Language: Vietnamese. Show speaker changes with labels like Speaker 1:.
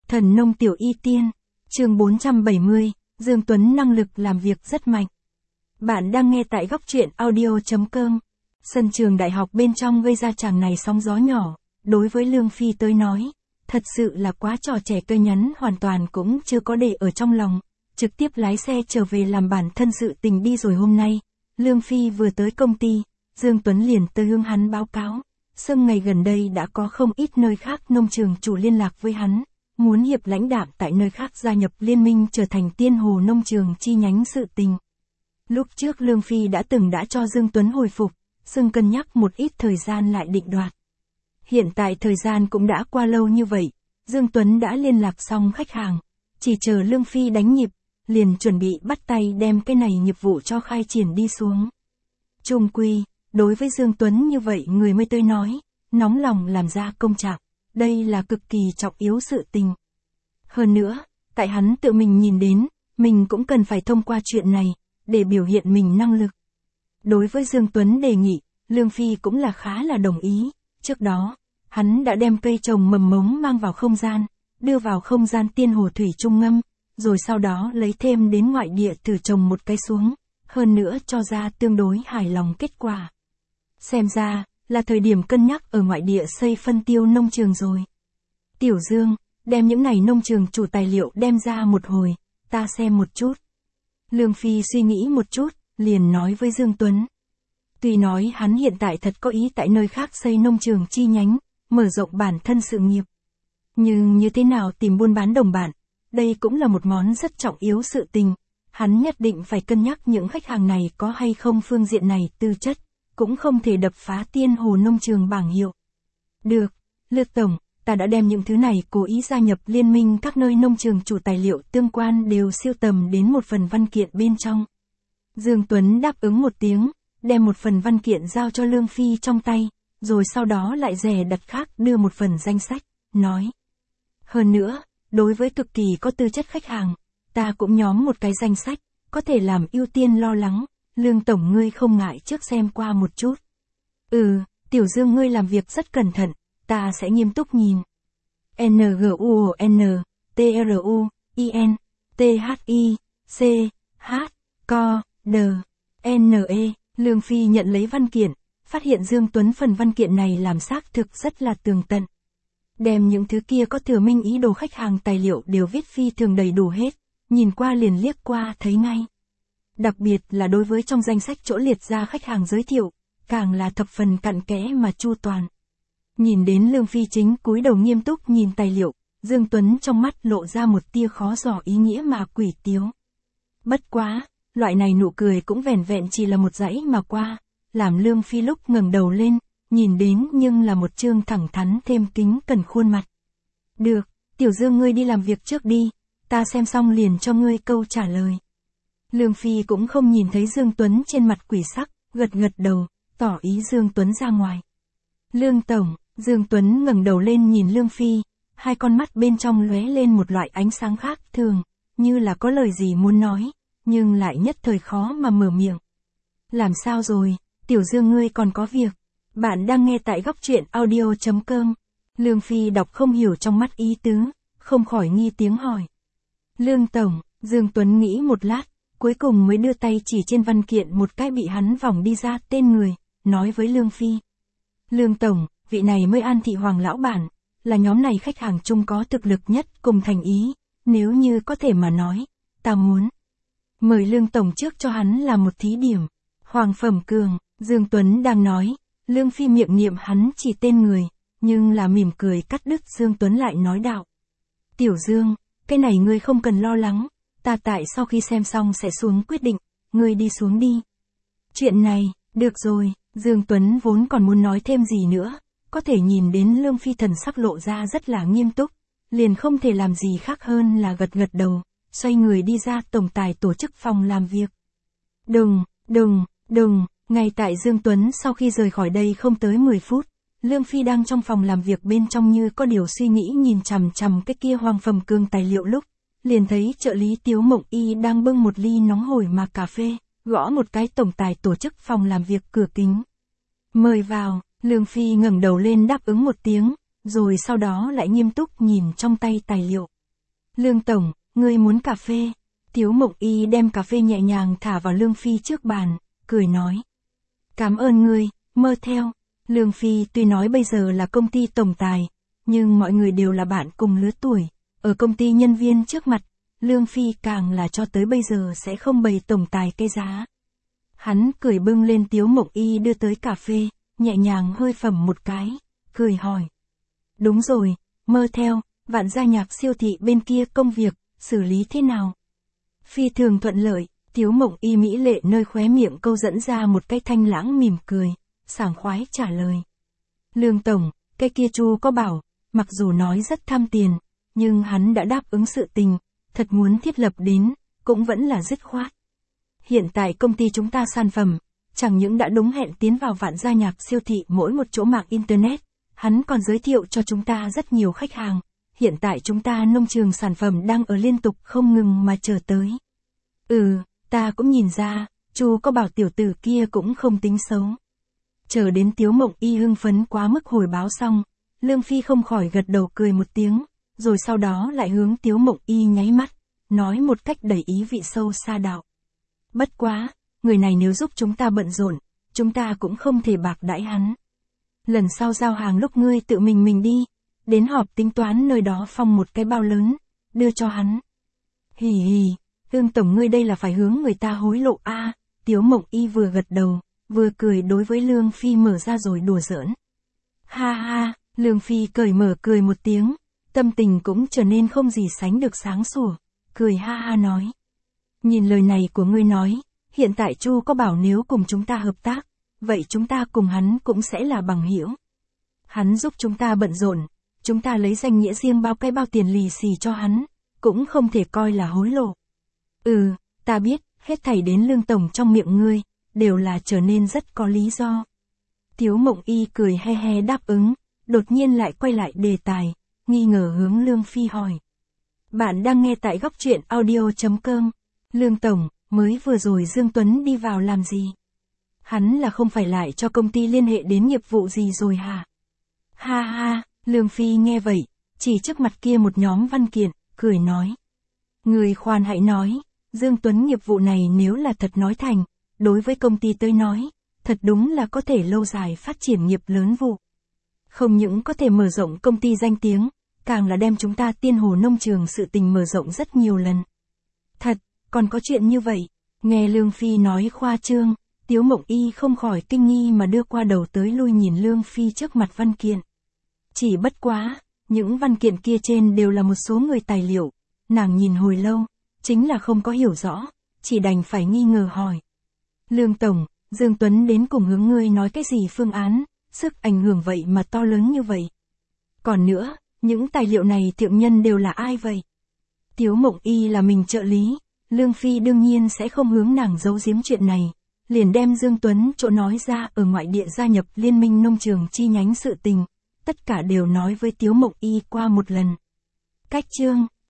Speaker 1: Thần nông tiểu y tiên, chương 470, Dương Tuấn năng lực làm việc rất mạnh. Bạn đang nghe tại góc truyện audio.com. Sân trường đại học bên trong gây ra tràng này sóng gió nhỏ, đối với Lương Phi tới nói, thật sự là quá trò trẻ cơ nhắn hoàn toàn cũng chưa có để ở trong lòng, trực tiếp lái xe trở về làm bản thân sự tình đi rồi. Hôm nay, Lương Phi vừa tới công ty, Dương Tuấn liền tới hướng hắn báo cáo, sương ngày gần đây đã có không ít nơi khác nông trường chủ liên lạc với hắn, muốn hiệp lãnh đạo tại nơi khác gia nhập liên minh trở thành Tiên Hồ nông trường chi nhánh sự tình. Lúc trước Lương Phi đã cho Dương Tuấn hồi phục, sương cân nhắc một ít thời gian lại định đoạt. Hiện tại thời gian cũng đã qua lâu như vậy, Dương Tuấn đã liên lạc xong khách hàng, chỉ chờ Lương Phi đánh nhịp, liền chuẩn bị bắt tay đem cái này nghiệp vụ cho khai triển đi xuống. Chung quy, đối với Dương Tuấn như vậy người mới tới nói, nóng lòng làm ra công trạng, đây là cực kỳ trọng yếu sự tình. Hơn nữa, tại hắn tự mình nhìn đến, mình cũng cần phải thông qua chuyện này, để biểu hiện mình năng lực. Đối với Dương Tuấn đề nghị, Lương Phi cũng là khá là đồng ý. Trước đó, hắn đã đem cây trồng mầm mống mang vào không gian, đưa vào không gian Tiên Hồ thủy trung ngâm, rồi sau đó lấy thêm đến ngoại địa thử trồng một cái xuống, hơn nữa cho ra tương đối hài lòng kết quả. Xem ra, là thời điểm cân nhắc ở ngoại địa xây phân tiêu nông trường rồi. Tiểu Dương, đem những này nông trường chủ tài liệu đem ra một hồi, ta xem một chút. Lương Phi suy nghĩ một chút, liền nói với Dương Tuấn. Tuy nói hắn hiện tại thật có ý tại nơi khác xây nông trường chi nhánh, mở rộng bản thân sự nghiệp. Nhưng như thế nào tìm buôn bán đồng bạn, đây cũng là một món rất trọng yếu sự tình. Hắn nhất định phải cân nhắc những khách hàng này có hay không phương diện này tư chất, cũng không thể đập phá Tiên Hồ nông trường bảng hiệu. Được, Lương Tổng, ta đã đem những thứ này cố ý gia nhập liên minh các nơi nông trường chủ tài liệu tương quan đều siêu tầm đến một phần văn kiện bên trong. Dương Tuấn đáp ứng một tiếng, đem một phần văn kiện giao cho Lương Phi trong tay, rồi sau đó lại dè đặt khác đưa một phần danh sách, nói. Hơn nữa, đối với cực kỳ có tư chất khách hàng, ta cũng nhóm một cái danh sách, có thể làm ưu tiên lo lắng, Lương Tổng ngươi không ngại trước xem qua một chút. Tiểu Dương ngươi làm việc rất cẩn thận, ta sẽ nghiêm túc nhìn. NGUON, TRUIN, THI, C, H, CO, D, NE, Lương Phi nhận lấy văn kiện, phát hiện Dương Tuấn phần văn kiện này làm xác thực rất là tường tận. Đem những thứ kia có thừa minh ý đồ khách hàng tài liệu đều viết phi thường đầy đủ hết, nhìn qua liền liếc qua thấy ngay. Đặc biệt là đối với trong danh sách chỗ liệt ra khách hàng giới thiệu, càng là thập phần cặn kẽ mà chu toàn. Nhìn đến Lương Phi chính cúi đầu nghiêm túc nhìn tài liệu, Dương Tuấn trong mắt lộ ra một tia khó dò ý nghĩa mà quỷ tiếu. Bất quá, loại này nụ cười cũng vẻn vẹn chỉ là một dãy mà qua, làm Lương Phi lúc ngẩng đầu lên, nhìn đến nhưng là một trương thẳng thắn thêm kính cẩn khuôn mặt. Được, Tiểu Dương ngươi đi làm việc trước đi, ta xem xong liền cho ngươi câu trả lời. Lương Phi cũng không nhìn thấy Dương Tuấn trên mặt quỷ sắc, gật gật đầu, tỏ ý Dương Tuấn ra ngoài. Lương Tổng, Dương Tuấn ngẩng đầu lên nhìn Lương Phi, hai con mắt bên trong lóe lên một loại ánh sáng khác thường, như là có lời gì muốn nói, nhưng lại nhất thời khó mà mở miệng. Làm sao rồi, Tiểu Dương ngươi còn có việc? Bạn đang nghe tại góc truyện audio.com. Lương Phi đọc không hiểu trong mắt ý tứ, không khỏi nghi tiếng hỏi. Lương Tổng, Dương Tuấn nghĩ một lát, cuối cùng mới đưa tay chỉ trên văn kiện một cái bị hắn vòng đi ra tên người, nói với Lương Phi. Lương Tổng, vị này mới An Thị Hoàng lão bản, là nhóm này khách hàng chung có thực lực nhất cùng thành ý, nếu như có thể mà nói, ta muốn mời Lương Tổng trước cho hắn là một thí điểm. Hoàng Phẩm Cường, Dương Tuấn đang nói, Lương Phi miệng niệm hắn chỉ tên người, nhưng là mỉm cười cắt đứt Dương Tuấn lại nói đạo. Tiểu Dương, cái này ngươi không cần lo lắng, ta tại sau khi xem xong sẽ xuống quyết định, ngươi đi xuống đi. Chuyện này, được rồi, Dương Tuấn vốn còn muốn nói thêm gì nữa, có thể nhìn đến Lương Phi thần sắc lộ ra rất là nghiêm túc, liền không thể làm gì khác hơn là gật gật đầu, xoay người đi ra tổng tài tổ chức phòng làm việc. Đùng, ngay tại Dương Tuấn sau khi rời khỏi đây không tới 10 phút, Lương Phi đang trong phòng làm việc bên trong như có điều suy nghĩ nhìn chằm chằm cái kia Hoàng Phẩm Cường tài liệu lúc, liền thấy trợ lý Tiếu Mộng Y đang bưng một ly nóng hổi mà cà phê, gõ một cái tổng tài tổ chức phòng làm việc cửa kính. Mời vào, Lương Phi ngẩng đầu lên đáp ứng một tiếng, rồi sau đó lại nghiêm túc nhìn trong tay tài liệu. Lương Tổng, ngươi muốn cà phê? Tiếu Mộng Y đem cà phê nhẹ nhàng thả vào Lương Phi trước bàn, cười nói. Cảm ơn ngươi, mơ theo. Lương Phi tuy nói bây giờ là công ty tổng tài, nhưng mọi người đều là bạn cùng lứa tuổi. Ở công ty nhân viên trước mặt, Lương Phi càng là cho tới bây giờ sẽ không bày tổng tài cái giá. Hắn cười bưng lên Tiếu Mộng Y đưa tới cà phê, nhẹ nhàng hơi phẩm một cái, cười hỏi. Đúng rồi, mơ theo, Vạn Gia Nhạc siêu thị bên kia công việc, xử lý thế nào? Phi thường thuận lợi, Tiếu Mộng Y mỹ lệ nơi khóe miệng câu dẫn ra một cái thanh lãng mỉm cười, sảng khoái trả lời. Lương Tổng, cái kia Chu có bảo, mặc dù nói rất tham tiền, nhưng hắn đã đáp ứng sự tình, thật muốn thiết lập đến, cũng vẫn là dứt khoát. Hiện tại công ty chúng ta sản phẩm, chẳng những đã đúng hẹn tiến vào Vạn Gia Nhạc siêu thị mỗi một chỗ mạng Internet, hắn còn giới thiệu cho chúng ta rất nhiều khách hàng. Hiện tại chúng ta nông trường sản phẩm đang ở liên tục không ngừng mà chờ tới. Ta cũng nhìn ra, Chu có bảo tiểu tử kia cũng không tính xấu. Chờ đến Tiếu Mộng Y hưng phấn quá mức hồi báo xong, Lương Phi không khỏi gật đầu cười một tiếng, rồi sau đó lại hướng Tiếu Mộng Y nháy mắt, nói một cách đầy ý vị sâu xa đạo. Bất quá, người này nếu giúp chúng ta bận rộn, chúng ta cũng không thể bạc đãi hắn. Lần sau giao hàng lúc ngươi tự mình đi, đến họp tính toán nơi đó phong một cái bao lớn, đưa cho hắn. Hì hì, Lương Tổng ngươi đây là phải hướng người ta hối lộ a. Tiếu Mộng Y vừa gật đầu, vừa cười đối với Lương Phi mở ra rồi đùa giỡn. Ha ha, Lương Phi cởi mở cười một tiếng, tâm tình cũng trở nên không gì sánh được sáng sủa, cười ha ha nói. Nhìn lời này của ngươi nói, hiện tại Chu có bảo nếu cùng chúng ta hợp tác, vậy chúng ta cùng hắn cũng sẽ là bằng hữu. Hắn giúp chúng ta bận rộn, chúng ta lấy danh nghĩa riêng bao cái bao tiền lì xì cho hắn, cũng không thể coi là hối lộ. Ta biết, hết thảy đến Lương Tổng trong miệng ngươi, đều là trở nên rất có lý do. Tiếu Mộng Y cười he he đáp ứng, đột nhiên lại quay lại đề tài, nghi ngờ hướng Lương Phi hỏi. Bạn đang nghe tại góc truyện audio.com. Lương Tổng, mới vừa rồi Dương Tuấn đi vào làm gì? Hắn là không phải lại cho công ty liên hệ đến nghiệp vụ gì rồi hả? Ha ha, Lương Phi nghe vậy, chỉ trước mặt kia một nhóm văn kiện, cười nói. Người khoan hãy nói, Dương Tuấn nghiệp vụ này nếu là thật nói thành, đối với công ty tới nói, thật đúng là có thể lâu dài phát triển nghiệp lớn vụ. Không những có thể mở rộng công ty danh tiếng, càng là đem chúng ta Tiên Hồ nông trường sự tình mở rộng rất nhiều lần. Thật, còn có chuyện như vậy, nghe Lương Phi nói khoa trương, Tiếu Mộng Y không khỏi kinh nghi mà đưa qua đầu tới lui nhìn Lương Phi trước mặt văn kiện. Chỉ bất quá, những văn kiện kia trên đều là một số người tài liệu, nàng nhìn hồi lâu, chính là không có hiểu rõ, chỉ đành phải nghi ngờ hỏi. Lương Tổng, Dương Tuấn đến cùng hướng ngươi nói cái gì phương án, sức ảnh hưởng vậy mà to lớn như vậy. Còn nữa, những tài liệu này thượng nhân đều là ai vậy? Tiếu Mộng Y là mình trợ lý, Lương Phi đương nhiên sẽ không hướng nàng giấu giếm chuyện này, liền đem Dương Tuấn chỗ nói ra ở ngoại địa gia nhập liên minh nông trường chi nhánh sự tình, tất cả đều nói với Tiếu Mộng Y qua một lần. Cách chương